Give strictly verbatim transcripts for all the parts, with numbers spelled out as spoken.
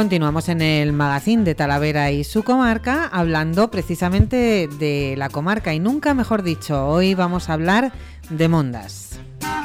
continuamos en el magazín de Talavera y su comarca, hablando precisamente de la comarca y nunca mejor dicho, hoy vamos a hablar de Mondas.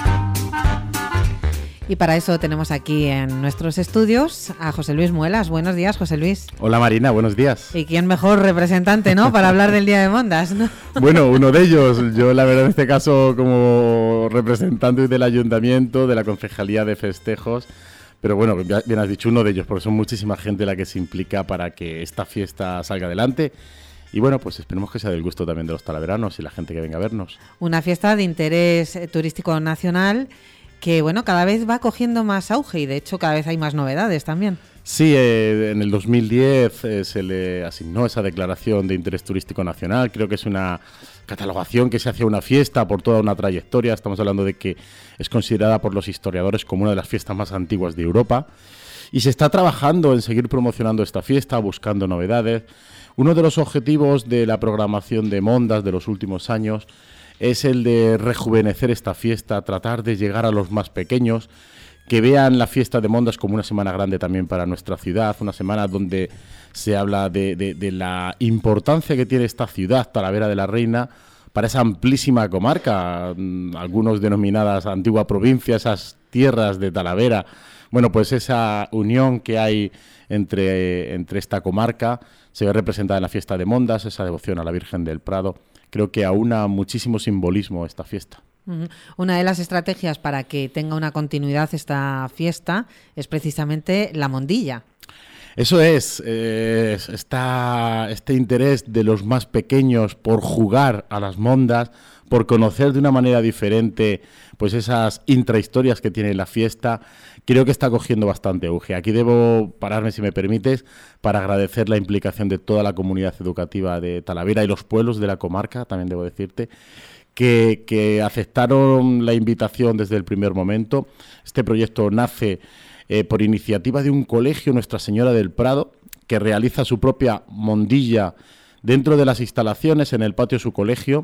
Y para eso tenemos aquí en nuestros estudios a José Luis Muelas. Buenos días, José Luis. Hola Marina, buenos días. ¿Y quién mejor representante, no, para hablar del Día de Mondas, ¿no? Bueno, uno de ellos. Yo la verdad en este caso como representante del Ayuntamiento, de la Concejalía de Festejos, pero bueno, bien has dicho, uno de ellos, porque son muchísima gente la que se implica para que esta fiesta salga adelante. Y bueno, pues esperemos que sea del gusto también de los talaveranos y la gente que venga a vernos. Una fiesta de interés turístico nacional que, bueno, cada vez va cogiendo más auge y de hecho cada vez hay más novedades también. Sí, eh, en el dos mil diez eh, se le asignó esa declaración de interés turístico nacional. Creo que es una catalogación que se hace a una fiesta por toda una trayectoria. Estamos hablando de que es considerada por los historiadores como una de las fiestas más antiguas de Europa. Y se está trabajando en seguir promocionando esta fiesta, buscando novedades. Uno de los objetivos de la programación de Mondas de los últimos años es el de rejuvenecer esta fiesta, tratar de llegar a los más pequeños, que vean la fiesta de Mondas como una semana grande también para nuestra ciudad, una semana donde se habla de, de, de la importancia que tiene esta ciudad, Talavera de la Reina, para esa amplísima comarca, algunos denominadas antigua provincia, esas tierras de Talavera. Bueno, pues esa unión que hay entre, entre esta comarca se ve representada en la fiesta de Mondas, esa devoción a la Virgen del Prado. Creo que aúna muchísimo simbolismo esta fiesta. Una de las estrategias para que tenga una continuidad esta fiesta es precisamente la mondilla. Eso es, eh, está este interés de los más pequeños por jugar a las mondas, por conocer de una manera diferente pues esas intrahistorias que tiene la fiesta. Creo que está cogiendo bastante auge. Aquí debo pararme, si me permites, para agradecer la implicación de toda la comunidad educativa de Talavera y los pueblos de la comarca, también debo decirte, que, que aceptaron la invitación desde el primer momento. Este proyecto nace eh, por iniciativa de un colegio, Nuestra Señora del Prado, que realiza su propia mondilla dentro de las instalaciones en el patio de su colegio.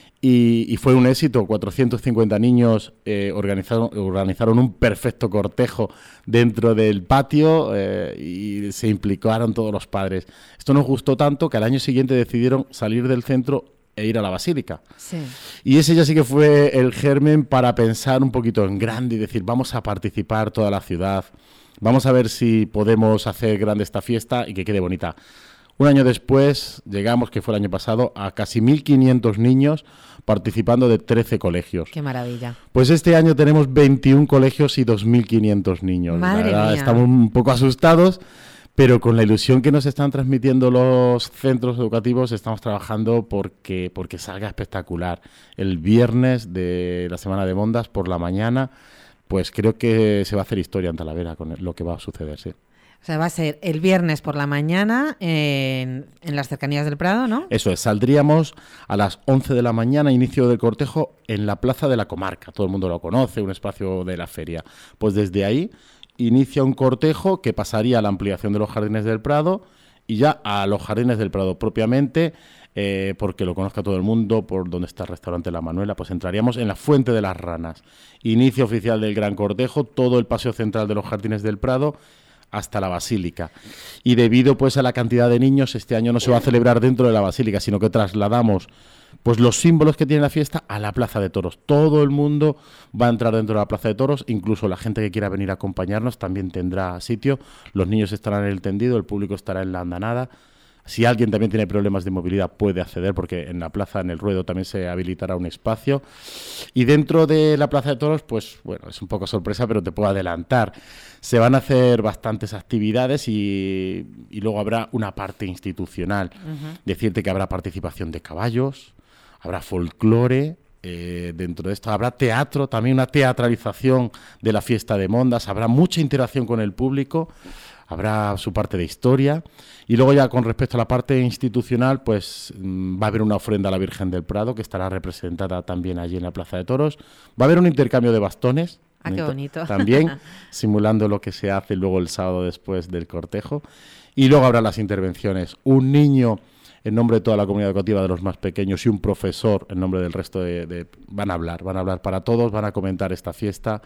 Y, y fue un éxito, cuatrocientos cincuenta niños eh, organizaron, organizaron un perfecto cortejo dentro del patio eh, y se implicaron todos los padres. Esto nos gustó tanto que al año siguiente decidieron salir del centro e ir a la basílica. Sí. Y ese ya sí que fue el germen para pensar un poquito en grande y decir, vamos a participar toda la ciudad, vamos a ver si podemos hacer grande esta fiesta y que quede bonita. Un año después llegamos, que fue el año pasado, a casi mil quinientos niños participando de trece colegios. ¡Qué maravilla! Pues este año tenemos veintiún colegios y dos mil quinientos niños. ¡Madre la verdad, mía! Estamos un poco asustados, pero con la ilusión que nos están transmitiendo los centros educativos estamos trabajando porque, porque salga espectacular. El viernes de la Semana de Mondas por la mañana, pues creo que se va a hacer historia en Talavera con lo que va a suceder, sí. O sea, va a ser el viernes por la mañana en, en las cercanías del Prado, ¿no? Eso es, saldríamos a las once de la mañana, inicio del cortejo, en la Plaza de la Comarca. Todo el mundo lo conoce, un espacio de la feria. Pues desde ahí inicia un cortejo que pasaría a la ampliación de los Jardines del Prado y ya a los Jardines del Prado propiamente, eh, porque lo conozca todo el mundo, por donde está el restaurante La Manuela, pues entraríamos en la Fuente de las Ranas. Inicio oficial del gran cortejo, todo el paseo central de los Jardines del Prado hasta la Basílica. Y debido pues a la cantidad de niños, este año no se va a celebrar dentro de la Basílica, sino que trasladamos pues los símbolos que tiene la fiesta a la Plaza de Toros. Todo el mundo va a entrar dentro de la Plaza de Toros, incluso la gente que quiera venir a acompañarnos también tendrá sitio. Los niños estarán en el tendido, el público estará en la andanada. Si alguien también tiene problemas de movilidad puede acceder, porque en la plaza, en el ruedo, también se habilitará un espacio. Y dentro de la Plaza de Toros, pues bueno, es un poco sorpresa, pero te puedo adelantar. Se van a hacer bastantes actividades y, y luego habrá una parte institucional. Uh-huh. Decirte que habrá participación de caballos, habrá folclore. Eh, dentro de esto habrá teatro, también una teatralización de la fiesta de Mondas, habrá mucha interacción con el público, habrá su parte de historia y luego ya con respecto a la parte institucional, pues mmm, va a haber una ofrenda a la Virgen del Prado que estará representada también allí en la Plaza de Toros, va a haber un intercambio de bastones, ah, qué bonito, también simulando lo que se hace luego el sábado después del cortejo, y luego habrá las intervenciones, un niño en nombre de toda la comunidad educativa de los más pequeños y un profesor en nombre del resto de, de... Van a hablar, van a hablar para todos, van a comentar esta fiesta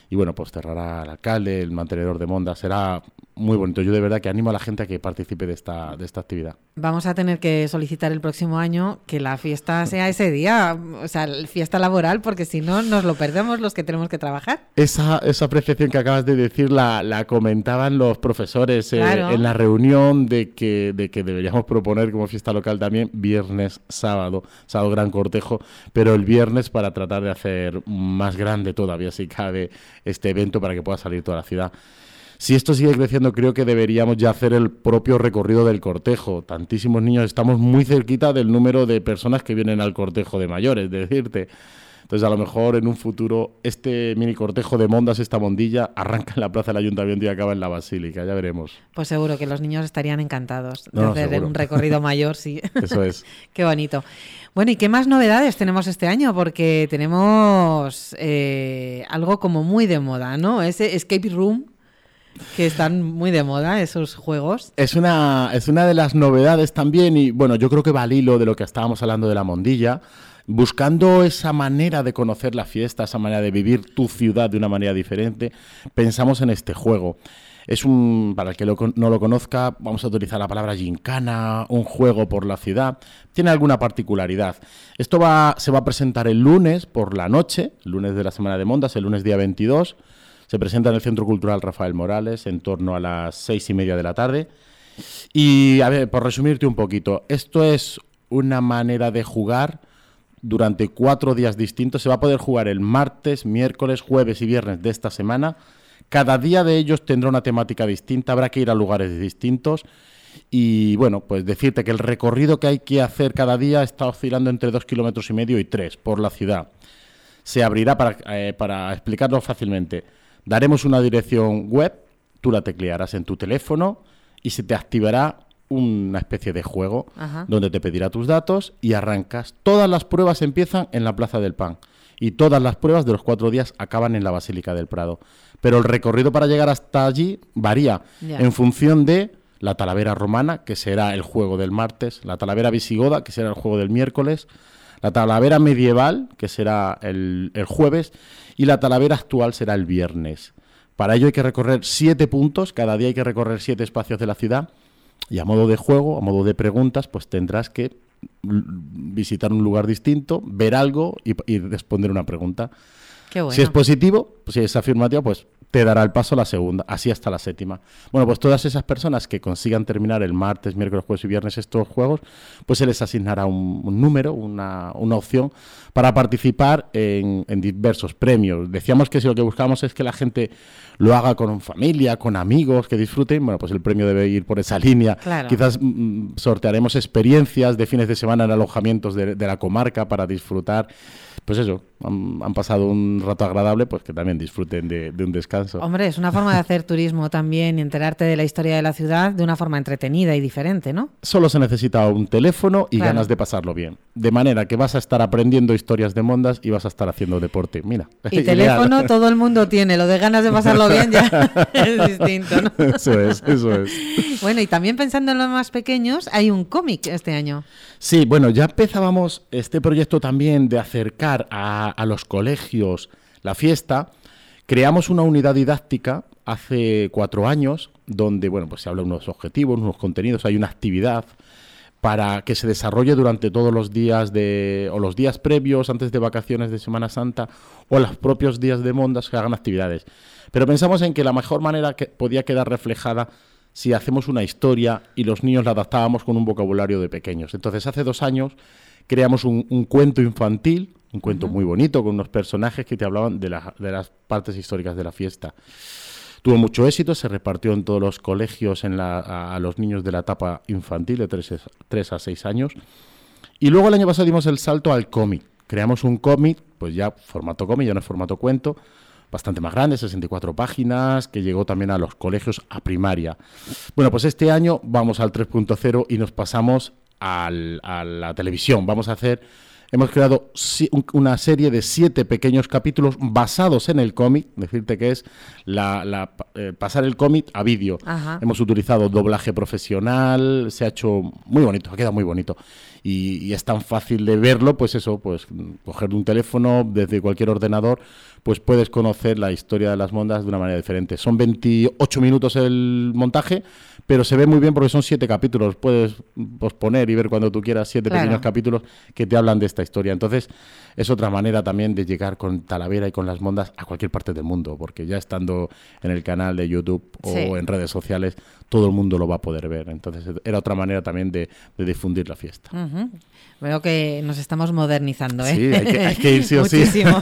Y bueno, pues cerrará el alcalde, el mantenedor de Mondas. Será muy bonito. Yo de verdad que animo a la gente a que participe de esta, de esta actividad. Vamos a tener que solicitar el próximo año que la fiesta sea ese día, o sea, fiesta laboral, porque si no nos lo perdemos los que tenemos que trabajar. Esa, esa apreciación que acabas de decir la, la comentaban los profesores eh, Claro. en la reunión de que, de que deberíamos proponer como fiesta local también viernes, sábado, sábado gran cortejo, pero el viernes para tratar de hacer más grande todavía, si cabe, este evento para que pueda salir toda la ciudad. Si esto sigue creciendo, creo que deberíamos ya hacer el propio recorrido del cortejo. Tantísimos niños, estamos muy cerquita del número de personas que vienen al cortejo de mayores, de decirte. Entonces, a lo mejor en un futuro, este mini cortejo de Mondas, esta mondilla, arranca en la plaza del Ayuntamiento y acaba en la Basílica, ya veremos. Pues seguro que los niños estarían encantados de No, no, hacer seguro. un recorrido mayor, sí. Eso es. Qué bonito. Bueno, ¿y qué más novedades tenemos este año? Porque tenemos eh, algo como muy de moda, ¿no? Ese escape room, que están muy de moda, esos juegos. Es una, es una de las novedades también y, bueno, yo creo que va al hilo de lo que estábamos hablando de la mondilla, buscando esa manera de conocer la fiesta, esa manera de vivir tu ciudad de una manera diferente, pensamos en este juego. Es un, para el que lo, no lo conozca, vamos a utilizar la palabra gincana, un juego por la ciudad. Tiene alguna particularidad. Esto va, se va a presentar el lunes por la noche, el lunes de la semana de Mondas, el lunes día veintidós. Se presenta en el Centro Cultural Rafael Morales en torno a las seis y media de la tarde. Y, a ver, por resumirte un poquito, esto es una manera de jugar durante cuatro días distintos. Se va a poder jugar el martes, miércoles, jueves y viernes de esta semana. Cada día de ellos tendrá una temática distinta, habrá que ir a lugares distintos. Y, bueno, pues decirte que el recorrido que hay que hacer cada día está oscilando entre dos kilómetros y medio y tres por la ciudad. Se abrirá, para, eh, para explicarlo fácilmente, daremos una dirección web, tú la teclearás en tu teléfono y se te activará una especie de juego. Ajá. Donde te pedirá tus datos y arrancas. Todas las pruebas empiezan en la Plaza del Pan y todas las pruebas de los cuatro días acaban en la Basílica del Prado. Pero el recorrido para llegar hasta allí varía yeah. en función de la Talavera Romana, que será el juego del martes, la Talavera Visigoda, que será el juego del miércoles, la Talavera Medieval, que será el, el jueves, y la Talavera Actual será el viernes. Para ello hay que recorrer siete puntos, cada día hay que recorrer siete espacios de la ciudad, y a modo de juego, a modo de preguntas, pues tendrás que visitar un lugar distinto, ver algo y, y responder una pregunta. Qué bueno. Si es positivo, pues si es afirmativo, pues te dará el paso a la segunda, así hasta la séptima. Bueno, pues todas esas personas que consigan terminar el martes, miércoles, jueves y viernes estos juegos, pues se les asignará un, un número, una, una opción para participar en, en diversos premios. Decíamos que si lo que buscamos es que la gente lo haga con familia, con amigos, que disfruten, bueno, pues el premio debe ir por esa línea. Claro. Quizás mm, sortearemos experiencias de fines de semana en alojamientos de, de la comarca para disfrutar. Pues eso, han, han pasado un rato agradable, pues que también disfruten de, de un descanso. Hombre, es una forma de hacer turismo también y enterarte de la historia de la ciudad de una forma entretenida y diferente, ¿no? Solo se necesita un teléfono y claro. ganas de pasarlo bien. De manera que vas a estar aprendiendo historias de Mondas y vas a estar haciendo deporte. Mira. Y teléfono todo el mundo tiene, lo de ganas de pasarlo bien ya es distinto, ¿no? Eso es, eso es. Bueno, y también pensando en los más pequeños, hay un cómic este año. Sí, bueno, ya empezábamos este proyecto también de acercar a, a los colegios la fiesta. Creamos una unidad didáctica hace cuatro años donde, bueno, pues se habla de unos objetivos, unos contenidos, hay una actividad para que se desarrolle durante todos los días de, o los días previos, antes de vacaciones de Semana Santa, o los propios días de Mondas que hagan actividades. Pero pensamos en que la mejor manera que podía quedar reflejada si hacemos una historia y los niños la adaptábamos con un vocabulario de pequeños. Entonces, hace dos años creamos un, un cuento infantil, un cuento uh-huh. muy bonito, con unos personajes que te hablaban de, la, de las partes históricas de la fiesta. Tuvo mucho éxito, se repartió en todos los colegios en la, a, a los niños de la etapa infantil, de tres a seis años. Y luego el año pasado dimos el salto al cómic. Creamos un cómic, pues ya formato cómic, ya no es formato cuento, bastante más grande, sesenta y cuatro páginas, que llegó también a los colegios a primaria. Bueno, pues este año vamos al tres punto cero y nos pasamos al, a la televisión. Vamos a hacer hemos creado si, un, una serie de siete pequeños capítulos basados en el cómic, decirte que es la, la, eh, pasar el cómic a vídeo. Ajá. Hemos utilizado doblaje profesional, se ha hecho muy bonito, ha quedado muy bonito. Y, y es tan fácil de verlo, pues eso, pues coger un teléfono desde cualquier ordenador, pues puedes conocer la historia de las Mondas de una manera diferente. Son veintiocho minutos el montaje, pero se ve muy bien porque son siete capítulos. Puedes posponer y ver cuando tú quieras siete Claro. pequeños capítulos que te hablan de esta historia. Entonces, es otra manera también de llegar con Talavera y con las Mondas a cualquier parte del mundo, porque ya estando en el canal de YouTube o Sí. en redes sociales, todo el mundo lo va a poder ver. Entonces, era otra manera también de, de difundir la fiesta. Ujú. Veo que nos estamos modernizando, ¿eh? Sí, hay que, hay que ir sí o sí. Muchísimo.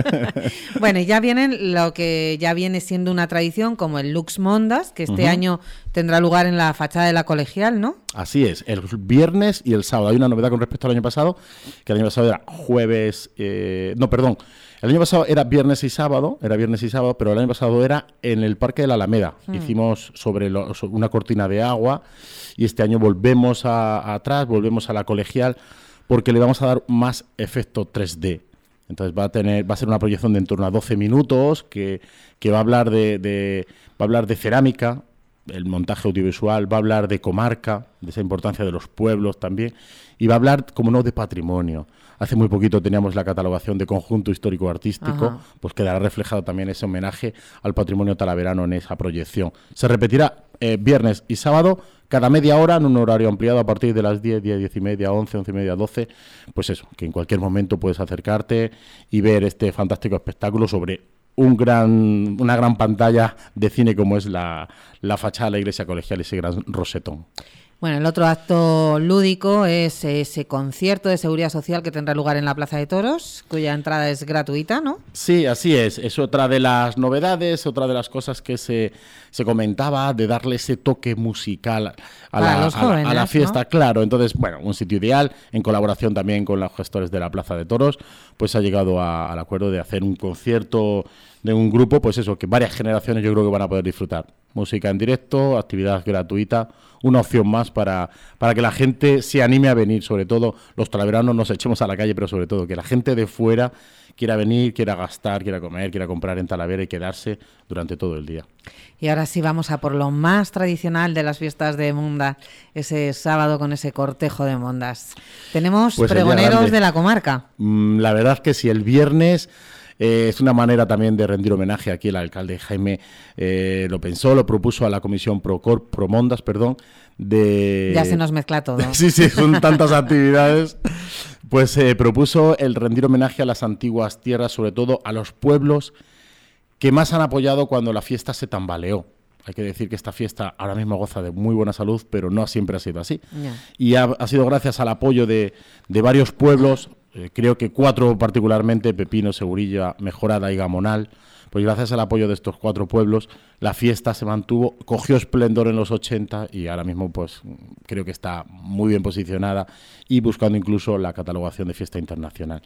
Bueno, y ya vienen lo que ya viene siendo una tradición, como el Lux Mondas, que este Ujú. año tendrá lugar en la fachada de la Colegial, ¿no? Así es, el viernes y el sábado. Hay una novedad con respecto al año pasado, que el año pasado era jueves, eh, no, perdón, el año pasado era viernes y sábado, era viernes y sábado, pero el año pasado era en el Parque de la Alameda. Hmm. Hicimos sobre, lo, sobre una cortina de agua y este año volvemos a, a atrás, volvemos a la Colegial, porque le vamos a dar más efecto tres D. Entonces va a tener, va a ser una proyección de en torno a doce minutos que, que va a hablar de, de va a hablar de cerámica, el montaje audiovisual, va a hablar de comarca, de esa importancia de los pueblos también, y va a hablar, como no, de patrimonio. Hace muy poquito teníamos la catalogación de conjunto histórico-artístico, Ajá. pues quedará reflejado también ese homenaje al patrimonio talaverano en esa proyección. Se repetirá eh, viernes y sábado, cada media hora, en un horario ampliado a partir de las diez, diez, diez y media, once, once y media, doce, pues eso, que en cualquier momento puedes acercarte y ver este fantástico espectáculo sobre un gran, una gran pantalla de cine como es la, la fachada de la iglesia colegial, ese gran rosetón. Bueno, el otro acto lúdico es ese concierto de seguridad social que tendrá lugar en la Plaza de Toros, cuya entrada es gratuita, ¿no? Sí, así es. Es otra de las novedades, otra de las cosas que se, se comentaba, de darle ese toque musical a, la, los jóvenes, a, la, a la fiesta, ¿no? Claro. Entonces, bueno, un sitio ideal, en colaboración también con los gestores de la Plaza de Toros, pues ha llegado a, al acuerdo de hacer un concierto de un grupo, pues eso, que varias generaciones yo creo que van a poder disfrutar. Música en directo, actividad gratuita, una opción más para, para que la gente se anime a venir, sobre todo los talaveranos nos echemos a la calle, pero sobre todo que la gente de fuera quiera venir, quiera gastar, quiera comer, quiera comprar en Talavera y quedarse durante todo el día. Y ahora sí vamos a por lo más tradicional de las fiestas de Mondas, ese sábado con ese cortejo de Mondas. Tenemos pues pregoneros de la comarca. Mm, la verdad es que si el viernes... Eh, es una manera también de rendir homenaje. Aquí el alcalde Jaime eh, lo pensó, lo propuso a la comisión Procor, Promondas, perdón, de... Ya se nos mezcla todo. sí, sí, son tantas actividades. Pues eh, propuso el rendir homenaje a las antiguas tierras, sobre todo a los pueblos que más han apoyado cuando la fiesta se tambaleó. Hay que decir que esta fiesta ahora mismo goza de muy buena salud, pero no siempre ha sido así. Yeah. Y ha, ha sido gracias al apoyo de, de varios pueblos, eh, creo que cuatro particularmente, Pepino, Segurilla, Mejorada y Gamonal. Pues gracias al apoyo de estos cuatro pueblos, la fiesta se mantuvo, cogió esplendor en los ochenta y ahora mismo pues creo que está muy bien posicionada y buscando incluso la catalogación de fiesta internacional.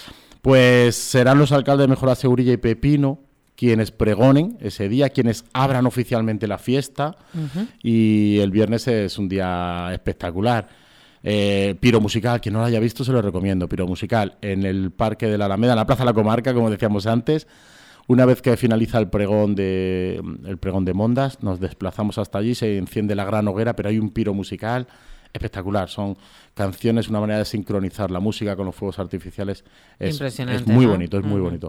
Pues serán los alcaldes de Mejorada, Segurilla y Pepino quienes pregonen ese día, quienes abran oficialmente la fiesta, uh-huh. y el viernes es un día espectacular. Eh, piro musical, quien no lo haya visto se lo recomiendo, piro musical en el Parque de la Alameda, en la Plaza de la Comarca, como decíamos antes. Una vez que finaliza el pregón de el pregón de Mondas, nos desplazamos hasta allí, se enciende la gran hoguera, pero hay un piro musical espectacular. Son canciones, una manera de sincronizar la música con los fuegos artificiales. Es, Impresionante, es muy ¿no? bonito, es uh-huh. muy bonito.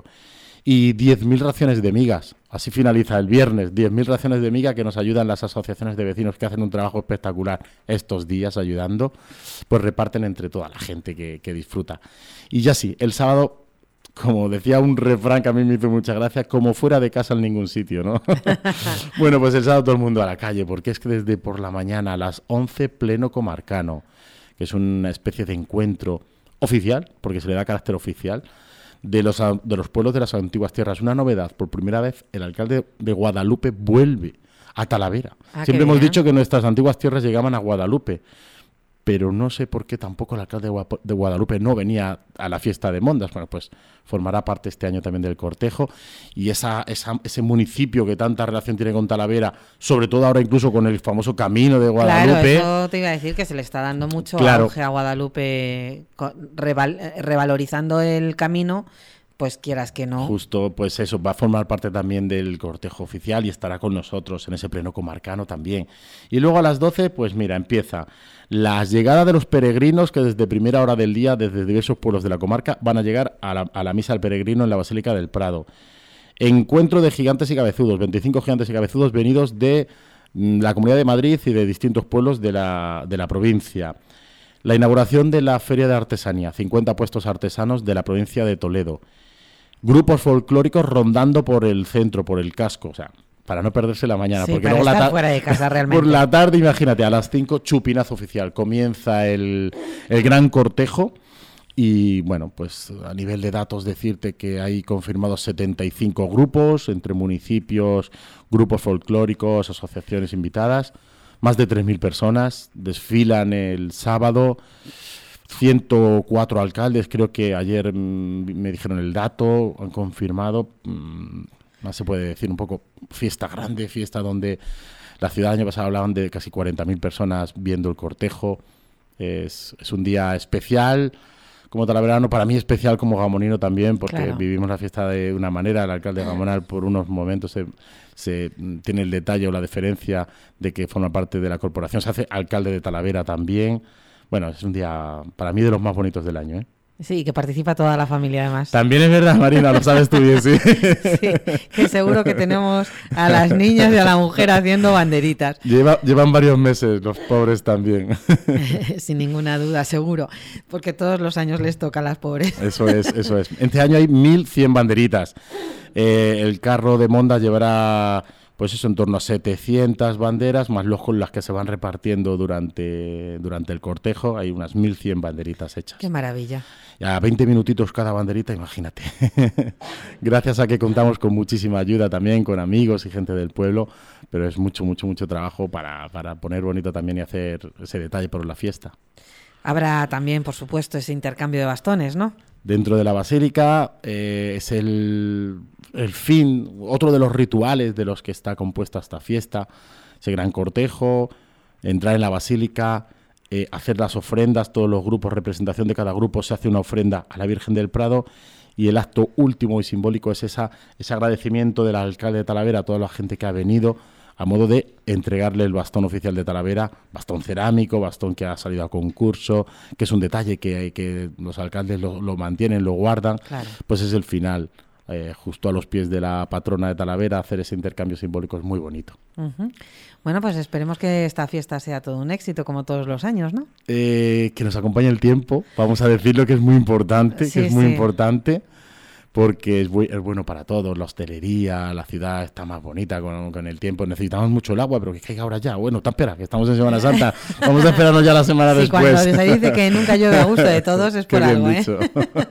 Y diez mil raciones de migas. Así finaliza el viernes. diez mil raciones de miga que nos ayudan las asociaciones de vecinos que hacen un trabajo espectacular estos días ayudando. Pues reparten entre toda la gente que, que disfruta. Y ya sí, el sábado, como decía un refrán que a mí me hizo mucha gracia, como fuera de casa en ningún sitio, ¿no? Bueno, pues el sábado todo el mundo a la calle, porque es que desde por la mañana a las once, pleno comarcano, que es una especie de encuentro oficial, porque se le da carácter oficial, de los, de los pueblos de las antiguas tierras. Una novedad, por primera vez el alcalde de Guadalupe vuelve a Talavera. Ah, Siempre hemos bien. dicho que nuestras antiguas tierras llegaban a Guadalupe, pero no sé por qué tampoco el alcalde de Guadalupe no venía a la fiesta de Mondas. Bueno, pues formará parte este año también del cortejo, y esa, esa, ese municipio que tanta relación tiene con Talavera, sobre todo ahora incluso con el famoso camino de Guadalupe. Claro, eso te iba a decir, que se le está dando mucho claro. auge a Guadalupe, reval, revalorizando el camino. Pues quieras que no. Justo, pues eso, va a formar parte también del cortejo oficial y estará con nosotros en ese pleno comarcano también. Y luego a las doce, pues mira, empieza la llegada de los peregrinos que desde primera hora del día, desde diversos pueblos de la comarca, van a llegar a la, a la misa del peregrino en la Basílica del Prado. Encuentro de gigantes y cabezudos, veinticinco gigantes y cabezudos venidos de la Comunidad de Madrid y de distintos pueblos de la, de la provincia. La inauguración de la Feria de Artesanía, cincuenta puestos artesanos de la provincia de Toledo. Grupos folclóricos rondando por el centro, por el casco, o sea, para no perderse la mañana. Sí, porque para luego estar la fuera de casa realmente. Por la tarde, imagínate, a las cinco, chupinazo oficial, comienza el, el gran cortejo. Y bueno, pues a nivel de datos decirte que hay confirmados setenta y cinco grupos, entre municipios, grupos folclóricos, asociaciones invitadas, más de tres mil personas, desfilan el sábado. ciento cuatro alcaldes, creo que ayer mmm, me dijeron el dato, han confirmado, mmm, más se puede decir, un poco fiesta grande, fiesta donde la ciudad el año pasado hablaban de casi cuarenta mil personas viendo el cortejo. Es, es un día especial, como talaverano, para mí especial como gamonino también, porque claro. vivimos la fiesta de una manera. El alcalde gamonal por unos momentos se, se tiene el detalle o la deferencia de que forma parte de la corporación, se hace alcalde de Talavera también. Bueno, es un día para mí de los más bonitos del año, ¿eh? Sí, que participa toda la familia además. También es verdad, Marina, lo sabes tú bien, sí. Sí, que seguro que tenemos a las niñas y a la mujer haciendo banderitas. Lleva, llevan varios meses, los pobres también. Sin ninguna duda, seguro, porque todos los años les toca a las pobres. Eso es, eso es. Este año hay mil cien banderitas. Eh, el carro de Mondas llevará, pues eso, en torno a setecientas banderas, más luego las que se van repartiendo durante, durante el cortejo. Hay unas mil cien banderitas hechas. ¡Qué maravilla! A veinte minutitos cada banderita, imagínate. Gracias a que contamos con muchísima ayuda también, con amigos y gente del pueblo, pero es mucho, mucho, mucho trabajo para, para poner bonito también y hacer ese detalle por la fiesta. Habrá también, por supuesto, ese intercambio de bastones, ¿no? Dentro de la basílica eh, es el, el fin, otro de los rituales de los que está compuesta esta fiesta, ese gran cortejo, entrar en la basílica, eh, hacer las ofrendas, todos los grupos, representación de cada grupo, se hace una ofrenda a la Virgen del Prado, y el acto último y simbólico es esa, ese agradecimiento del alcalde de Talavera a toda la gente que ha venido, a modo de entregarle el bastón oficial de Talavera, bastón cerámico, bastón que ha salido a concurso, que es un detalle que, que los alcaldes lo, lo mantienen, lo guardan, claro. Pues es el final, eh, justo a los pies de la patrona de Talavera, hacer ese intercambio simbólico es muy bonito. Uh-huh. Bueno, pues esperemos que esta fiesta sea todo un éxito, como todos los años, ¿no? Eh, que nos acompañe el tiempo, vamos a decirlo, que es muy importante, sí, que es muy sí. importante. Porque es, bu- es bueno para todos, la hostelería, la ciudad está más bonita con, con el tiempo. Necesitamos mucho el agua, pero que caiga ahora ya. Bueno, te espera, que estamos en Semana Santa. Vamos a esperarnos ya la semana sí, después. Cuando se dice que nunca llueve a gusto de todos es por Qué algo, bien ¿eh? dicho.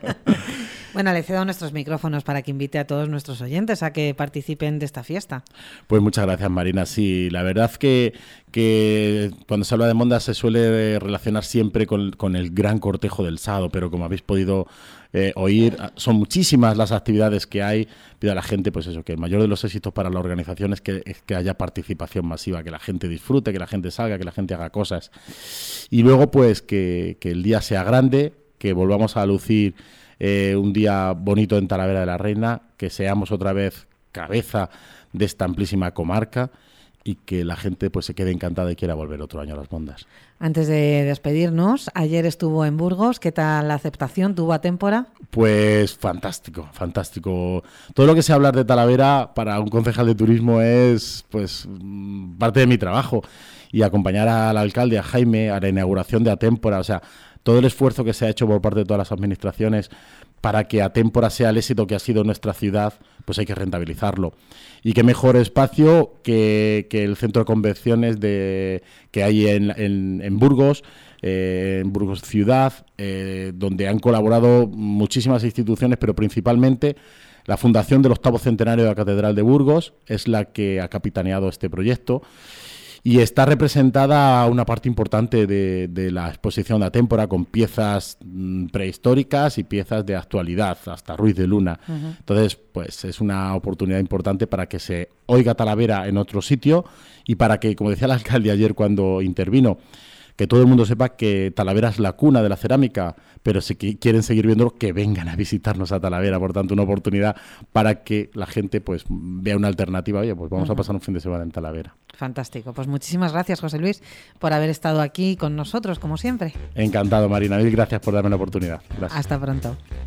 Bueno, le cedo nuestros micrófonos para que invite a todos nuestros oyentes a que participen de esta fiesta. Pues muchas gracias, Marina. Sí, la verdad que, que cuando se habla de Mondas se suele relacionar siempre con, con el gran cortejo del sábado, pero como habéis podido eh, oír, son muchísimas las actividades que hay. Pido a la gente, pues eso, que el mayor de los éxitos para la organización es que, es que haya participación masiva, que la gente disfrute, que la gente salga, que la gente haga cosas. Y luego, pues, que, que el día sea grande, que volvamos a lucir Eh, un día bonito en Talavera de la Reina, que seamos otra vez cabeza de esta amplísima comarca y que la gente pues se quede encantada y quiera volver otro año a las Mondas. Antes de despedirnos, ayer estuvo en Burgos, ¿qué tal la aceptación? ¿Tuvo a témpora? Pues fantástico, fantástico. Todo lo que sé hablar de Talavera para un concejal de turismo es pues parte de mi trabajo, y acompañar al alcalde, a Jaime, a la inauguración de Atémpora, o sea, todo el esfuerzo que se ha hecho por parte de todas las administraciones para que Atémpora sea el éxito que ha sido nuestra ciudad, pues hay que rentabilizarlo. Y qué mejor espacio que, que el centro de convenciones de, que hay en, en, en Burgos, eh, en Burgos Ciudad, eh, donde han colaborado muchísimas instituciones, pero principalmente la Fundación del Octavo Centenario de la Catedral de Burgos es la que ha capitaneado este proyecto. Y está representada una parte importante de, de la exposición de Atémpora con piezas mmm, prehistóricas y piezas de actualidad, hasta Ruiz de Luna. Uh-huh. Entonces, pues es una oportunidad importante para que se oiga Talavera en otro sitio y para que, como decía el alcalde ayer cuando intervino, que todo el mundo sepa que Talavera es la cuna de la cerámica, pero si quieren seguir viéndolo, que vengan a visitarnos a Talavera. Por tanto, una oportunidad para que la gente pues vea una alternativa. Oye, pues vamos uh-huh. a pasar un fin de semana en Talavera. Fantástico. Pues muchísimas gracias, José Luis, por haber estado aquí con nosotros, como siempre. Encantado, Marina. Mil gracias por darme la oportunidad. Gracias. Hasta pronto.